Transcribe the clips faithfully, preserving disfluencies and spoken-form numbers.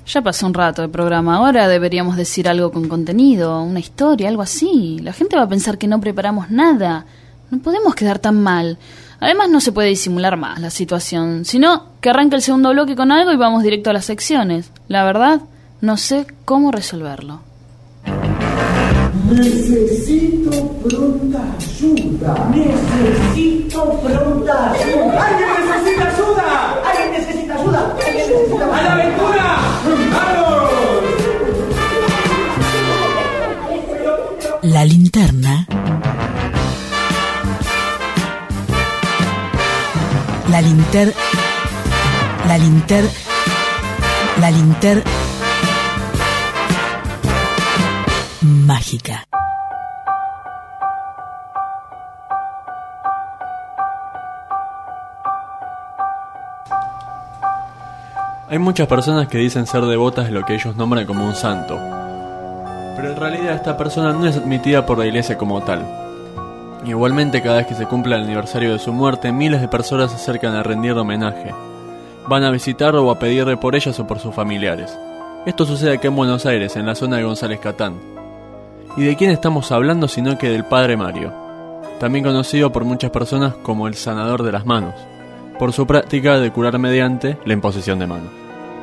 Ya pasó un rato de programa, ahora deberíamos decir algo con contenido, una historia, algo así. La gente va a pensar que no preparamos nada. No podemos quedar tan mal. Además no se puede disimular más la situación, sino que arranque el segundo bloque con algo y vamos directo a las secciones. La verdad, no sé cómo resolverlo. Necesito pronta ayuda. Necesito pronta ayuda. ¡Alguien necesita ayuda! ¡Alguien necesita ayuda! ¡Alguien necesita ayuda! ¡A la aventura! ¡Vamos! La linterna. La linter... La linter... La linter... mágica. Hay muchas personas que dicen ser devotas de lo que ellos nombran como un santo, pero en realidad esta persona no es admitida por la iglesia como tal. Igualmente, cada vez que se cumple el aniversario de su muerte, miles de personas se acercan a rendirle homenaje. Van a visitarlo o a pedirle por ellas o por sus familiares. Esto sucede acá en Buenos Aires, en la zona de González Catán. ¿Y de quién estamos hablando sino que del Padre Mario? También conocido por muchas personas como el sanador de las manos, por su práctica de curar mediante la imposición de manos.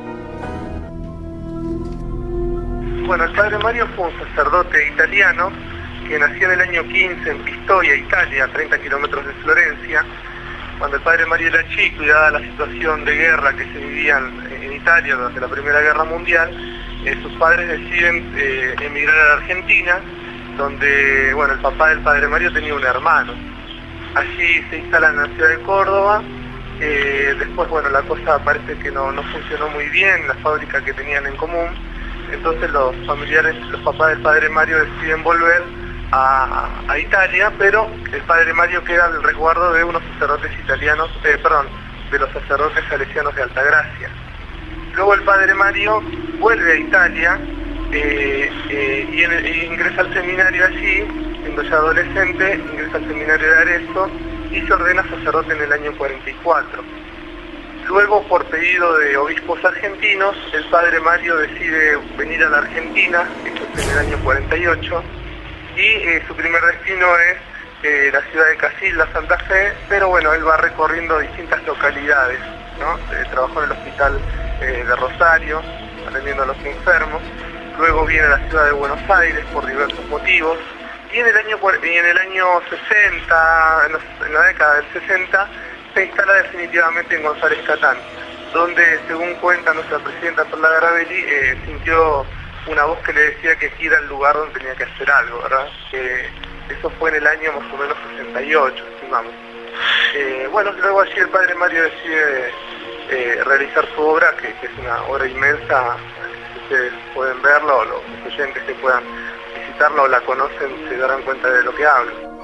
Bueno, el Padre Mario fue un sacerdote italiano que nació en el año quince en Pistoia, Italia, a treinta kilómetros de Florencia. Cuando el Padre Mario era chico y dada la situación de guerra que se vivía en, en Italia durante la Primera Guerra Mundial, eh, sus padres deciden eh, emigrar a la Argentina, donde bueno, el papá del Padre Mario tenía un hermano. Allí se instalan en la ciudad de Córdoba. Eh, después, bueno, la cosa parece que no, no funcionó muy bien, la fábrica que tenían en común. Entonces los familiares, los papás del Padre Mario deciden volver a, a Italia, pero el Padre Mario queda al resguardo de unos sacerdotes italianos, eh, perdón, de los sacerdotes salesianos de Altagracia. Luego el Padre Mario vuelve a Italia eh, eh, y, en, e ingresa al seminario allí, siendo ya adolescente, ingresa al seminario de Arezzo y se ordena sacerdote en el año cuarenta y cuatro. Luego, por pedido de obispos argentinos, el Padre Mario decide venir a la Argentina, esto es en el año cuarenta y ocho, y eh, su primer destino es eh, la ciudad de Casilda, Santa Fe, pero bueno, él va recorriendo distintas localidades, ¿no? Eh, trabajó en el hospital eh, de Rosario, atendiendo a los enfermos, luego viene a la ciudad de Buenos Aires por diversos motivos, y en el año, y en el año sesenta, en, los, en la década del sesenta, se instala definitivamente en González Catán, donde, según cuenta nuestra presidenta Perla Garabelli, eh, sintió una voz que le decía que aquí era el lugar donde tenía que hacer algo, ¿verdad? Eh, eso fue en el año más o menos sesenta y ocho, estimamos. Eh, bueno, luego allí el Padre Mario decide eh, realizar su obra, que, que es una obra inmensa, si ustedes pueden verla, o los oyentes que puedan visitarla o la conocen se darán cuenta de lo que hablo.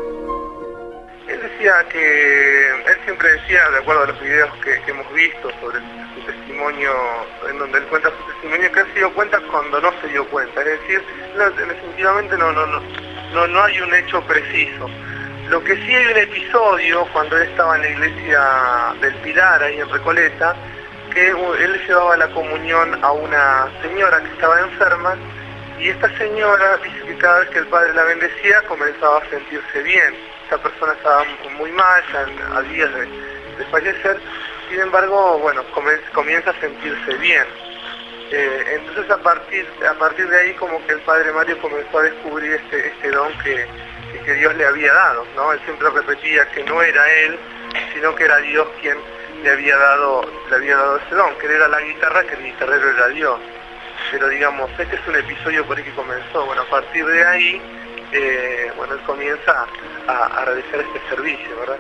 Él decía que, él siempre decía, de acuerdo a los videos que, que hemos visto sobre su testimonio, en donde él cuenta su testimonio, que él se dio cuenta cuando no se dio cuenta, es decir, no, definitivamente no, no, no, no, no hay un hecho preciso. Lo que sí hay un episodio, cuando él estaba en la iglesia del Pilar, ahí en Recoleta, que él llevaba la comunión a una señora que estaba enferma, y esta señora dice que cada vez que el padre la bendecía comenzaba a sentirse bien. Esta persona estaba muy mal, ya a días de, de fallecer, sin embargo, bueno, comienza a sentirse bien. Eh, entonces a partir, a partir de ahí como que el Padre Mario comenzó a descubrir este, este don que, que Dios le había dado, ¿no? Él siempre repetía que no era él, sino que era Dios quien le había dado, le había dado ese don, que él era la guitarra, que el guitarrero era Dios. Pero digamos, este es un episodio por el que comenzó. Bueno, a partir de ahí, eh, bueno, él comienza a, a realizar este servicio, ¿verdad?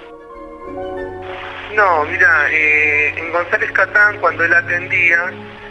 No, mira, eh, en González Catán, cuando él atendía,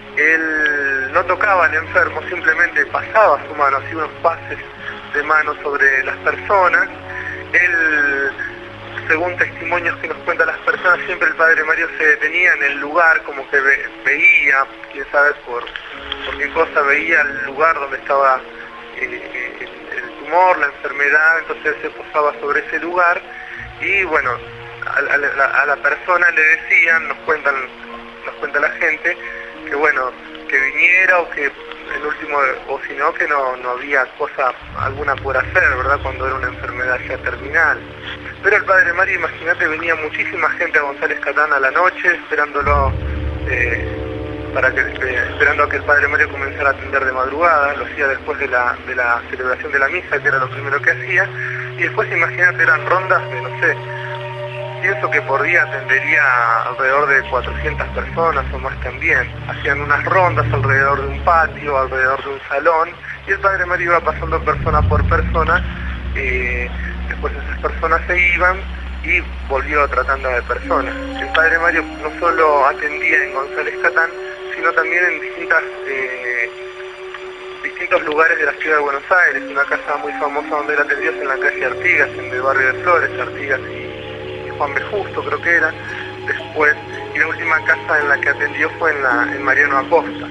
él no tocaba al enfermo, simplemente pasaba su mano, hacía unos pases de mano sobre las personas. Él, según testimonios que nos cuentan las personas, siempre el Padre Mario se detenía en el lugar, como que ve, veía, quién sabe por, por qué cosa, veía el lugar donde estaba eh, el, el tumor, la enfermedad, entonces él se posaba sobre ese lugar y bueno, a, a, la, a la persona le decían, nos cuentan, nos cuenta la gente, que bueno, que viniera o que en último, o si no, que no, no había cosa alguna por hacer, ¿verdad? Cuando era una enfermedad ya terminal. Pero el padre Mario, imagínate, venía muchísima gente a González Catán a la noche, esperándolo, eh, para que, eh, esperando a que el padre Mario comenzara a atender de madrugada, lo hacía después de la, de la celebración de la misa, que era lo primero que hacía, y después, imagínate, eran rondas de, no sé, pienso que por día atendería alrededor de cuatrocientas personas o más también. Hacían unas rondas alrededor de un patio, alrededor de un salón, y el padre Mario iba pasando persona por persona, eh, después esas personas se iban y volvió otra tanda de personas. El padre Mario no solo atendía en González Catán, sino también en distintas, eh, distintos lugares de la ciudad de Buenos Aires. Una casa muy famosa donde él atendió es en la calle Artigas, en el barrio de Flores, Artigas y Juan B. Justo, creo que era, después, y la última casa en la que atendió fue en, la, en Mariano Acosta.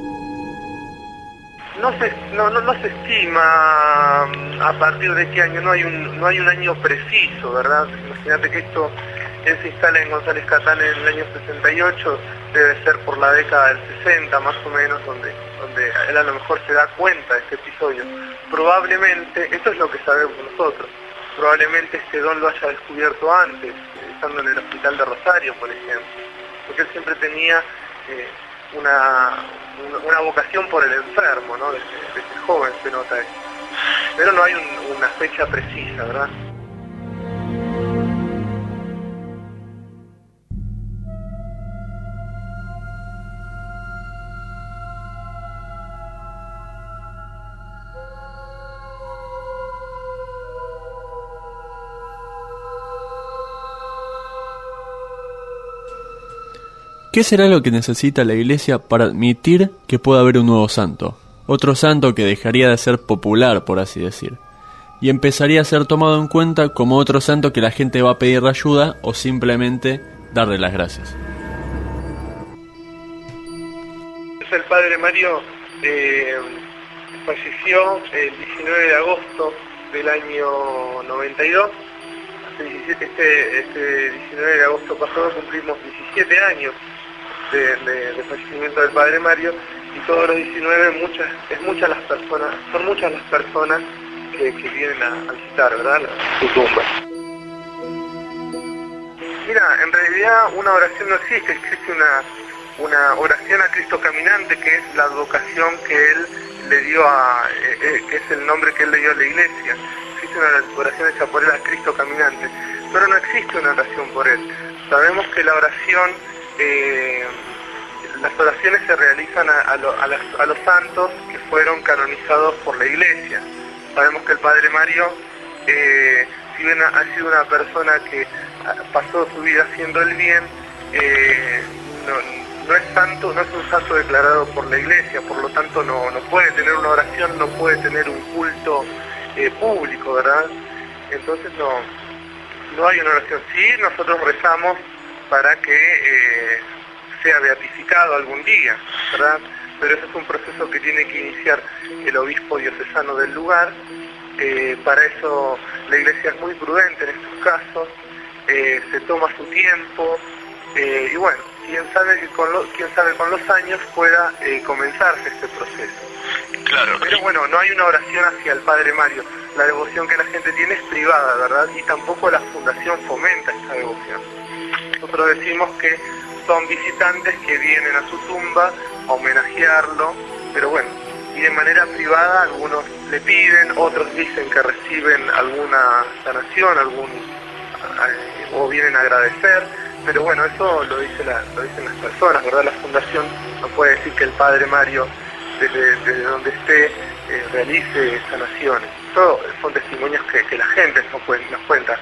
No se, no, no, no se estima a partir de qué año, no hay un, no hay un año preciso, ¿verdad? Imagínate que esto, él se instala en González Catán en el año sesenta y ocho, debe ser por la década del sesenta más o menos, donde, donde él a lo mejor se da cuenta de este episodio. Probablemente, esto es lo que sabemos nosotros, probablemente este don lo haya descubierto antes, estando en el hospital de Rosario, por ejemplo, porque él siempre tenía eh, una, una vocación por el enfermo, ¿no? Desde, desde joven se nota eso. Pero no hay un, una fecha precisa, ¿verdad? ¿Qué será lo que necesita la Iglesia para admitir que pueda haber un nuevo santo? Otro santo que dejaría de ser popular, por así decir, y empezaría a ser tomado en cuenta como otro santo que la gente va a pedirle ayuda o simplemente darle las gracias. El padre Mario eh, falleció el diecinueve de agosto del año noventa y dos. Este, este diecinueve de agosto pasado cumplimos diecisiete años De, de, de fallecimiento del padre Mario, y todos los diecinueve muchas, es muchas las personas, son muchas las personas que, que vienen a, a visitar, ¿verdad?, su tumba. Mira, en realidad una oración no existe, existe una, una oración a Cristo caminante, que es la advocación que él le dio a, eh, eh, que es el nombre que él le dio a la iglesia. Existe una oración hecha por él a Cristo caminante, pero no existe una oración por él. Sabemos que la oración Eh, las oraciones se realizan a, a, lo, a, las, a los santos que fueron canonizados por la Iglesia. Sabemos que el padre Mario, eh, si bien ha, ha sido una persona que pasó su vida haciendo el bien, eh, no, no es santo, no es un santo declarado por la Iglesia, por lo tanto no, no puede tener una oración, no puede tener un culto eh, público, ¿verdad? Entonces no, no hay una oración. Sí, nosotros rezamos para que eh, sea beatificado algún día, ¿verdad? Pero ese es un proceso que tiene que iniciar el obispo diocesano del lugar. Eh, para eso la Iglesia es muy prudente en estos casos, eh, se toma su tiempo, eh, y bueno, quién sabe que con lo, quién sabe con los años pueda eh, comenzarse este proceso. Claro. Pero bueno, no hay una oración hacia el padre Mario. La devoción que la gente tiene es privada, ¿verdad? Y tampoco la fundación fomenta esta devoción. Nosotros decimos que son visitantes que vienen a su tumba a homenajearlo, pero bueno, y de manera privada algunos le piden, otros dicen que reciben alguna sanación, algún eh, o vienen a agradecer, pero bueno, eso lo dice la, lo dicen las personas, ¿verdad? La fundación no puede decir que el padre Mario desde, desde donde esté eh, realice sanaciones. Todo son testimonios que, que la gente nos, nos cuenta.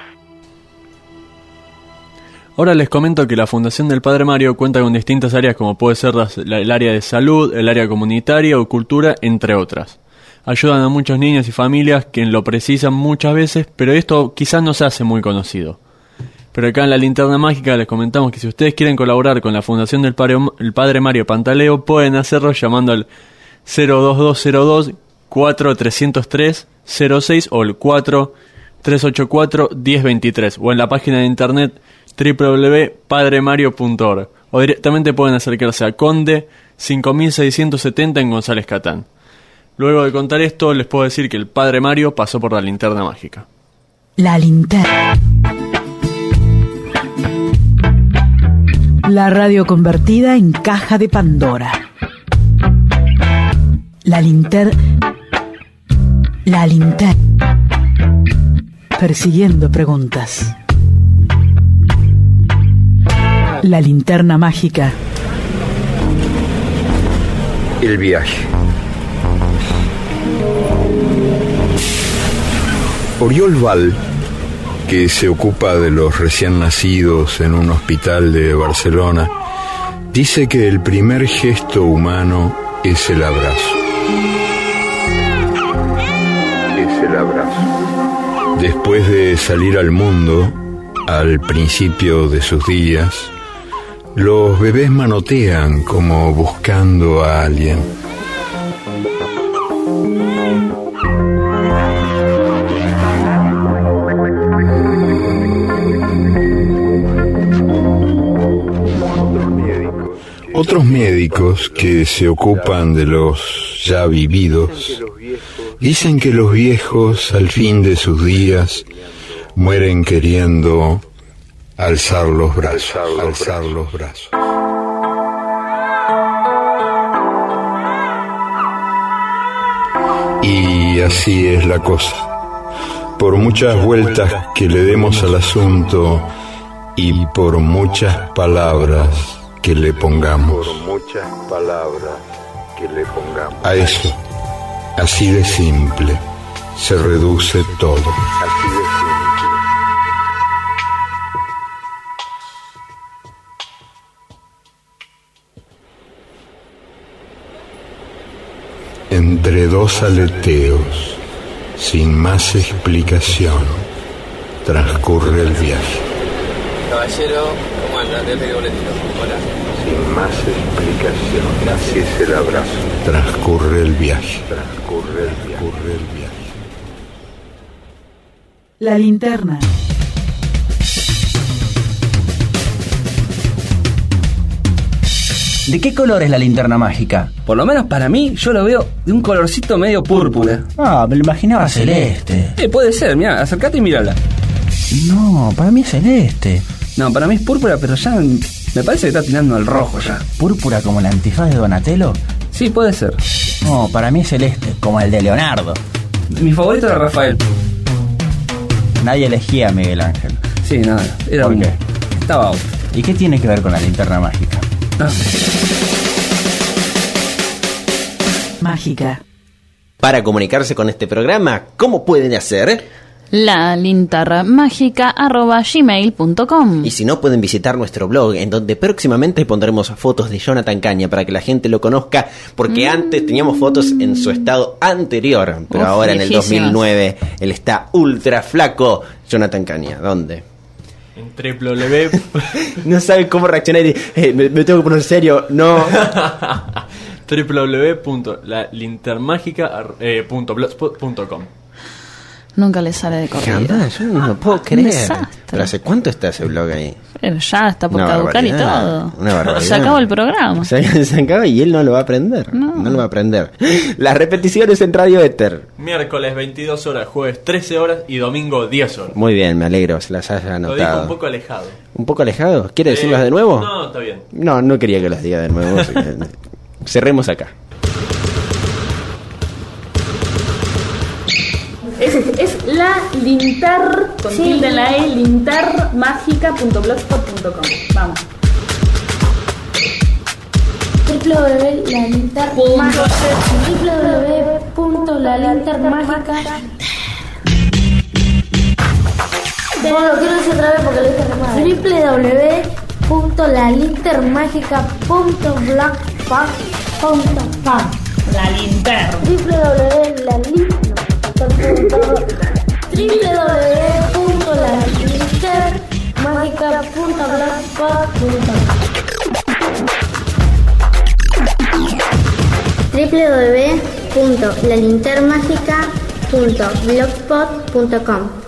Ahora les comento que la Fundación del Padre Mario cuenta con distintas áreas como puede ser la, la, el área de salud, el área comunitaria o cultura, entre otras. Ayudan a muchos niños y familias que lo precisan muchas veces, pero esto quizás no se hace muy conocido. Pero acá en la Linterna Mágica les comentamos que si ustedes quieren colaborar con la Fundación del Padre, el Padre Mario Pantaleo, pueden hacerlo llamando al cero dos dos cero dos cuatro tres cero tres cero seis o el cuatro tres ocho cuatro uno cero dos tres o en la página de internet doble u doble u doble u punto padre mario punto org, o directamente pueden acercarse a Conde cinco mil seiscientos setenta en González Catán. Luego de contar esto, les puedo decir que el padre Mario pasó por la linterna mágica. La linterna. La radio convertida en caja de Pandora. La linterna. La linterna. Persiguiendo preguntas. La linterna mágica. El viaje. Oriol Val, que se ocupa de los recién nacidos en un hospital de Barcelona, dice que el primer gesto humano es el abrazo. Es el abrazo. Después de salir al mundo, al principio de sus días, los bebés manotean como buscando a alguien. Otros médicos que se ocupan de los ya vividos dicen que los viejos al fin de sus días mueren queriendo alzar los brazos, alzar los brazos. Y así es la cosa. Por muchas vueltas que le demos al asunto y por muchas palabras que le pongamos, por muchas palabras que le pongamos a eso, así de simple, se reduce todo. Así de simple. Entre dos aleteos, sin más explicación, transcurre el viaje. Caballero, ¿cómo anda? Te pedí boletito. Hola. Sin más explicación, así es el abrazo. Transcurre el viaje. Transcurre el viaje. Transcurre el viaje. La linterna. ¿De qué color es la linterna mágica? Por lo menos para mí, yo lo veo de un colorcito medio púrpura. Ah, me lo imaginaba celeste. Eh, puede ser, mira, acércate y mírala. No, para mí es celeste. No, para mí es púrpura, pero ya me parece que está tirando al rojo ya. ¿Púrpura como el antifaz de Donatello? Sí, puede ser. No, para mí es celeste, como el de Leonardo. Mi favorito era Rafael. Nadie elegía a Miguel Ángel. Sí, nada, era ¿Por un... qué? Estaba out. ¿Y qué tiene que ver con la linterna mágica? No. Mágica. Para comunicarse con este programa, ¿cómo pueden hacer? La linterna mágica arroba gmail punto com. Y si no, pueden visitar nuestro blog, en donde próximamente pondremos fotos de Jonathan Caña para que la gente lo conozca, porque mm. antes teníamos fotos en su estado anterior, pero Uf, ahora en el dos mil nueve él está ultra flaco. Jonathan Caña, ¿dónde? En triple w. No sabe cómo reaccionar y eh, me, me tengo que poner serio, no. doble u doble u doble u punto la lintermágica punto blogspot punto com. Nunca le sale de corrido. ¿Qué onda? Yo no lo puedo creer. Desastre. ¿Pero hace cuánto está ese blog ahí? Pero ya está por Una caducar y barbaridad, todo. Una barbaridad. Se acabó el programa. Se, se acaba y él no lo va a aprender. No. no lo va a aprender. Las repeticiones en Radio Éter. Miércoles veintidós horas, jueves trece horas y domingo diez horas. Muy bien, me alegro, se las haya Lo anotado. dijo un poco alejado. ¿Un poco alejado? ¿Quiere Eh, decirlas de nuevo? No, está bien. No, no quería que las diga de nuevo. Así que cerremos acá. Es, es la linter, con Sí. tilde en la E, lintermágica punto blogspot punto com. Vamos. doble u doble u doble u punto la linterna mágica doble u doble u doble u punto la linterna mágica. No, lo quiero decir otra vez porque lo dije re mal. doble u doble u doble u punto la linterna mágica punto blogspot punto com. La linterna. doble u doble u doble u punto la linterna doble u doble u doble u punto la linterna mágica punto blogspot punto com. doble u doble u doble u punto la linterna mágica punto blogspot punto com.